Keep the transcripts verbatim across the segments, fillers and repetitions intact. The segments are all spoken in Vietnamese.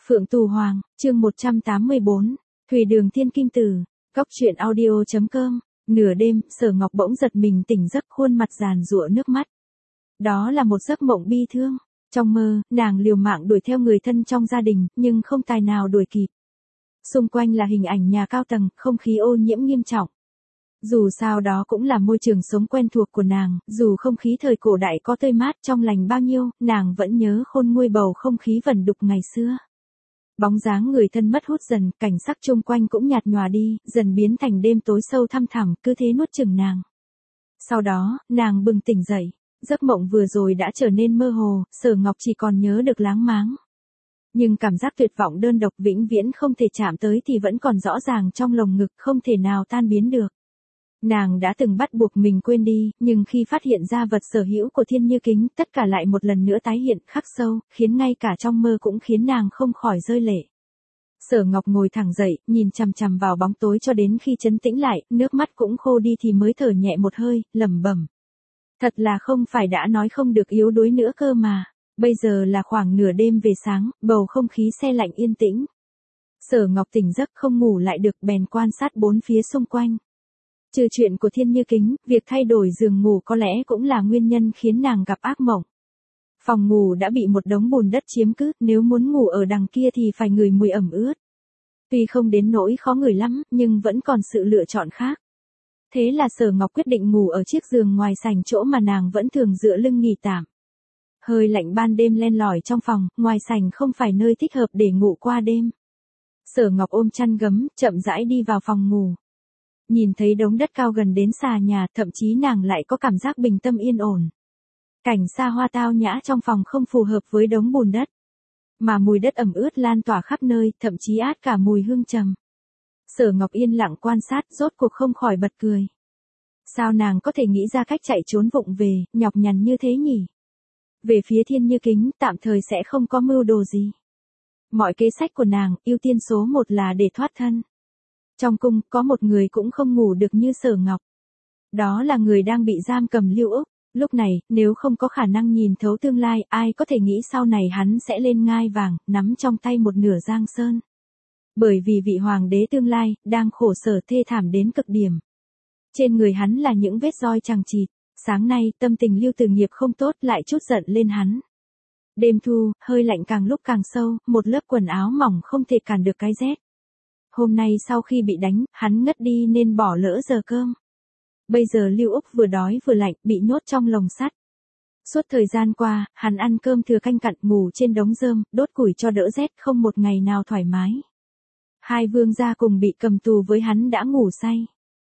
Phượng Tù Hoàng, chương một trăm tám mươi bốn, Thủy Đường Thiên Kim Tử, Cóc truyện audio chấm com. Nửa đêm, Sở Ngọc bỗng giật mình tỉnh giấc, khuôn mặt giàn giụa nước mắt. Đó là một giấc mộng bi thương. Trong mơ, nàng liều mạng đuổi theo người thân trong gia đình, nhưng không tài nào đuổi kịp. Xung quanh là hình ảnh nhà cao tầng, không khí ô nhiễm nghiêm trọng. Dù sao đó cũng là môi trường sống quen thuộc của nàng, dù không khí thời cổ đại có tươi mát trong lành bao nhiêu, nàng vẫn nhớ khôn nguôi bầu không khí vẩn đục ngày xưa. Bóng dáng người thân mất hút dần, cảnh sắc chung quanh cũng nhạt nhòa đi, dần biến thành đêm tối sâu thăm thẳm, cứ thế nuốt chửng nàng. Sau đó, nàng bừng tỉnh dậy, giấc mộng vừa rồi đã trở nên mơ hồ, Sở Ngọc chỉ còn nhớ được láng máng. Nhưng cảm giác tuyệt vọng đơn độc vĩnh viễn không thể chạm tới thì vẫn còn rõ ràng trong lồng ngực, không thể nào tan biến được. Nàng đã từng bắt buộc mình quên đi, nhưng khi phát hiện ra vật sở hữu của Thiên Như Kính, tất cả lại một lần nữa tái hiện, khắc sâu, khiến ngay cả trong mơ cũng khiến nàng không khỏi rơi lệ. Sở Ngọc ngồi thẳng dậy, nhìn chằm chằm vào bóng tối cho đến khi trấn tĩnh lại, nước mắt cũng khô đi thì mới thở nhẹ một hơi, lẩm bẩm. Thật là không phải đã nói không được yếu đuối nữa cơ mà. Bây giờ là khoảng nửa đêm về sáng, bầu không khí se lạnh yên tĩnh. Sở Ngọc tỉnh giấc không ngủ lại được, bèn quan sát bốn phía xung quanh. Trừ chuyện của Thiên Như Kính, việc thay đổi giường ngủ có lẽ cũng là nguyên nhân khiến nàng gặp ác mộng. Phòng ngủ đã bị một đống bùn đất chiếm cứ, nếu muốn ngủ ở đằng kia thì phải ngửi mùi ẩm ướt. Tuy không đến nỗi khó ngửi lắm, nhưng vẫn còn sự lựa chọn khác. Thế là Sở Ngọc quyết định ngủ ở chiếc giường ngoài sảnh, chỗ mà nàng vẫn thường dựa lưng nghỉ tạm. Hơi lạnh ban đêm len lỏi trong phòng, ngoài sảnh không phải nơi thích hợp để ngủ qua đêm. Sở Ngọc ôm chăn gấm, chậm rãi đi vào phòng ngủ. Nhìn thấy đống đất cao gần đến xà nhà, thậm chí nàng lại có cảm giác bình tâm yên ổn. Cảnh xa hoa tao nhã trong phòng không phù hợp với đống bùn đất. Mà mùi đất ẩm ướt lan tỏa khắp nơi, thậm chí át cả mùi hương trầm. Sở Ngọc yên lặng quan sát, rốt cuộc không khỏi bật cười. Sao nàng có thể nghĩ ra cách chạy trốn vụng về, nhọc nhằn như thế nhỉ? Về phía Thiên Như Kính, tạm thời sẽ không có mưu đồ gì. Mọi kế sách của nàng, ưu tiên số một là để thoát thân. Trong cung, có một người cũng không ngủ được như Sở Ngọc. Đó là người đang bị giam cầm Lưu Úc. Lúc này, nếu không có khả năng nhìn thấu tương lai, ai có thể nghĩ sau này hắn sẽ lên ngai vàng, nắm trong tay một nửa Giang Sơn. Bởi vì vị hoàng đế tương lai, đang khổ sở thê thảm đến cực điểm. Trên người hắn là những vết roi chằng chịt. Sáng nay, tâm tình Lưu Tử Nghiệp không tốt, lại chút giận lên hắn. Đêm thu, hơi lạnh càng lúc càng sâu, một lớp quần áo mỏng không thể cản được cái rét. Hôm nay sau khi bị đánh, hắn ngất đi nên bỏ lỡ giờ cơm. Bây giờ Lưu Úc vừa đói vừa lạnh, bị nhốt trong lồng sắt. Suốt thời gian qua, hắn ăn cơm thừa canh cặn, ngủ trên đống rơm, đốt củi cho đỡ rét, không một ngày nào thoải mái. Hai vương gia cùng bị cầm tù với hắn đã ngủ say.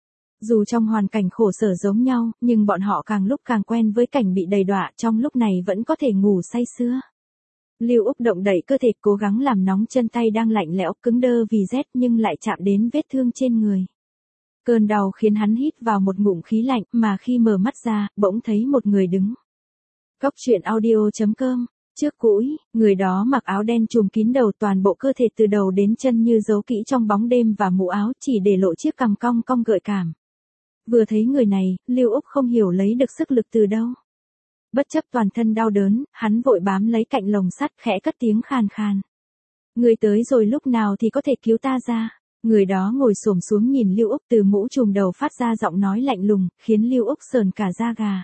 Dù trong hoàn cảnh khổ sở giống nhau, nhưng bọn họ càng lúc càng quen với cảnh bị đầy đọa, trong lúc này vẫn có thể ngủ say sưa. Lưu Úc động đậy cơ thể, cố gắng làm nóng chân tay đang lạnh lẽo, cứng đơ vì rét, nhưng lại chạm đến vết thương trên người. Cơn đau khiến hắn hít vào một ngụm khí lạnh, mà khi mở mắt ra, bỗng thấy một người đứng. Cóc truyện audio chấm com. Trước cũi, người đó mặc áo đen trùm kín đầu, toàn bộ cơ thể từ đầu đến chân như giấu kỹ trong bóng đêm, và mũ áo chỉ để lộ chiếc cằm cong cong gợi cảm. Vừa thấy người này, Lưu Úc không hiểu lấy được sức lực từ đâu. Bất chấp toàn thân đau đớn, hắn vội bám lấy cạnh lồng sắt, khẽ cất tiếng khàn khàn. Người tới rồi, lúc nào thì có thể cứu ta ra? Người đó ngồi xổm xuống nhìn Lưu Úc, từ mũ trùm đầu phát ra giọng nói lạnh lùng, khiến Lưu Úc sờn cả da gà.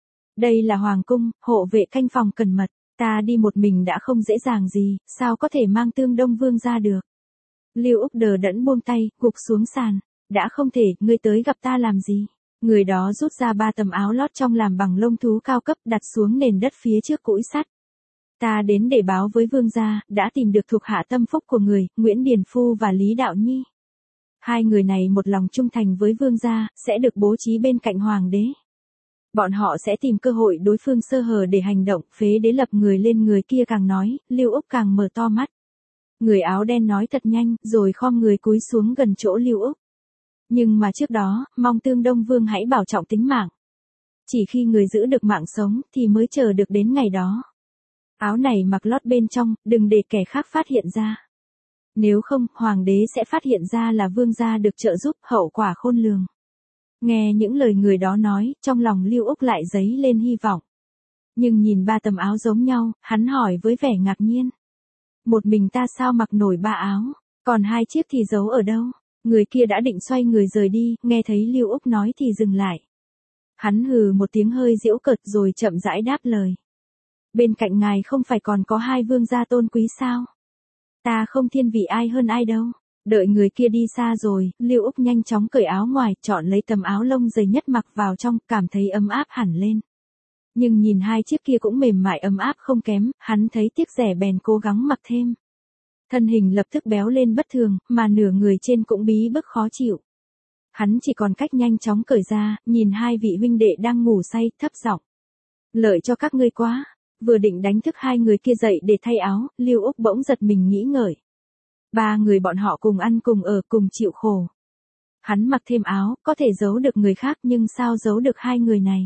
Đây là hoàng cung, hộ vệ canh phòng cẩn mật, ta đi một mình đã không dễ dàng gì, sao có thể mang Tương Đông Vương ra được? Lưu Úc đờ đẫn buông tay, gục xuống sàn. Đã không thể, ngươi tới gặp ta làm gì? Người đó rút ra ba tấm áo lót trong làm bằng lông thú cao cấp, đặt xuống nền đất phía trước cũi sắt. Ta đến để báo với vương gia, đã tìm được thuộc hạ tâm phúc của người, Nguyễn Điền Phu và Lý Đạo Nhi. Hai người này một lòng trung thành với vương gia, sẽ được bố trí bên cạnh hoàng đế. Bọn họ sẽ tìm cơ hội đối phương sơ hở để hành động, phế đế lập người lên. Người kia càng nói, Lưu Úc càng mở to mắt. Người áo đen nói thật nhanh, rồi khom người cúi xuống gần chỗ Lưu Úc. Nhưng mà trước đó, mong Tương Đông Vương hãy bảo trọng tính mạng. Chỉ khi người giữ được mạng sống, thì mới chờ được đến ngày đó. Áo này mặc lót bên trong, đừng để kẻ khác phát hiện ra. Nếu không, hoàng đế sẽ phát hiện ra là vương gia được trợ giúp, hậu quả khôn lường. Nghe những lời người đó nói, trong lòng Lưu Úc lại dấy lên hy vọng. Nhưng nhìn ba tấm áo giống nhau, hắn hỏi với vẻ ngạc nhiên. Một mình ta sao mặc nổi ba áo, còn hai chiếc thì giấu ở đâu? Người kia đã định xoay người rời đi, nghe thấy Lưu Úc nói thì dừng lại. Hắn hừ một tiếng hơi giễu cợt rồi chậm rãi đáp lời. Bên cạnh ngài không phải còn có hai vương gia tôn quý sao? Ta không thiên vị ai hơn ai đâu. Đợi người kia đi xa rồi, Lưu Úc nhanh chóng cởi áo ngoài, chọn lấy tấm áo lông dày nhất mặc vào trong, cảm thấy ấm áp hẳn lên. Nhưng nhìn hai chiếc kia cũng mềm mại ấm áp không kém, hắn thấy tiếc rẻ bèn cố gắng mặc thêm. Thân hình lập tức béo lên bất thường, mà nửa người trên cũng bí bức khó chịu. Hắn chỉ còn cách nhanh chóng cởi ra, nhìn hai vị huynh đệ đang ngủ say, thấp giọng. Lợi cho các ngươi quá. Vừa định đánh thức hai người kia dậy để thay áo, Lưu Úc bỗng giật mình nghĩ ngợi. Ba người bọn họ cùng ăn cùng ở cùng chịu khổ. Hắn mặc thêm áo, có thể giấu được người khác nhưng sao giấu được hai người này.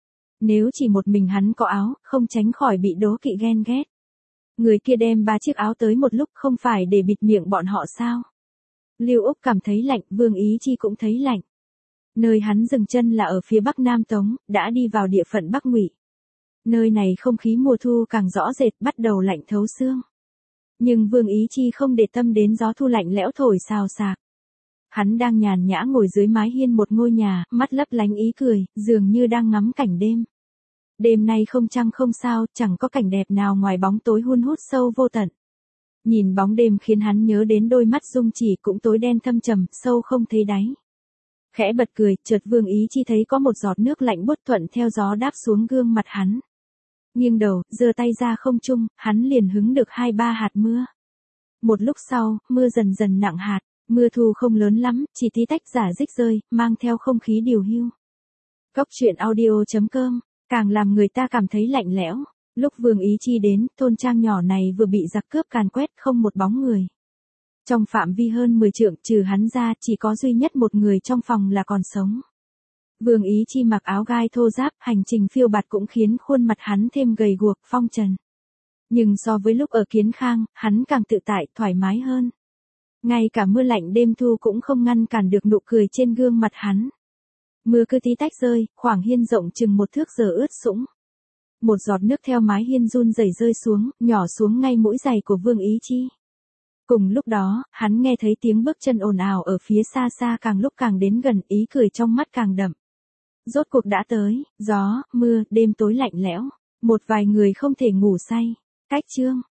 Nếu chỉ một mình hắn có áo, không tránh khỏi bị đố kỵ ghen ghét. Người kia đem ba chiếc áo tới một lúc không phải để bịt miệng bọn họ sao. Lưu Úc cảm thấy lạnh, Vương Ý Chi cũng thấy lạnh. Nơi hắn dừng chân là ở phía bắc Nam Tống, đã đi vào địa phận Bắc Ngụy. Nơi này không khí mùa thu càng rõ rệt, bắt đầu lạnh thấu xương. Nhưng Vương Ý Chi không để tâm đến gió thu lạnh lẽo thổi xào xạc. Hắn đang nhàn nhã ngồi dưới mái hiên một ngôi nhà, mắt lấp lánh ý cười, dường như đang ngắm cảnh đêm. Đêm nay không trăng không sao, chẳng có cảnh đẹp nào ngoài bóng tối hun hút sâu vô tận. Nhìn bóng đêm khiến hắn nhớ đến đôi mắt Dung Chỉ cũng tối đen thâm trầm, sâu không thấy đáy. Khẽ bật cười, chợt Vương Ý Chi thấy có một giọt nước lạnh buốt thuận theo gió đáp xuống gương mặt hắn. Nghiêng đầu, giơ tay ra không trung, hắn liền hứng được hai ba hạt mưa. Một lúc sau, mưa dần dần nặng hạt, mưa thu không lớn lắm, chỉ tí tách rả rích rơi, mang theo không khí điều hưu. Góc truyện audio chấm com, càng làm người ta cảm thấy lạnh lẽo. Lúc Vương Ý Chi đến, thôn trang nhỏ này vừa bị giặc cướp càn quét, không một bóng người. Trong phạm vi hơn mười trượng, trừ hắn ra, chỉ có duy nhất một người trong phòng là còn sống. Vương Ý Chi mặc áo gai thô ráp, hành trình phiêu bạt cũng khiến khuôn mặt hắn thêm gầy guộc, phong trần. Nhưng so với lúc ở Kiến Khang, hắn càng tự tại, thoải mái hơn. Ngay cả mưa lạnh đêm thu cũng không ngăn cản được nụ cười trên gương mặt hắn. Mưa cứ tí tách rơi, khoảng hiên rộng chừng một thước giờ ướt sũng. Một giọt nước theo mái hiên run rẩy rơi xuống, nhỏ xuống ngay mũi giày của Vương Ý Chi. Cùng lúc đó, hắn nghe thấy tiếng bước chân ồn ào ở phía xa xa càng lúc càng đến gần, ý cười trong mắt càng đậm. Rốt cuộc đã tới, gió, mưa, đêm tối lạnh lẽo. Một vài người không thể ngủ say. Cách chương.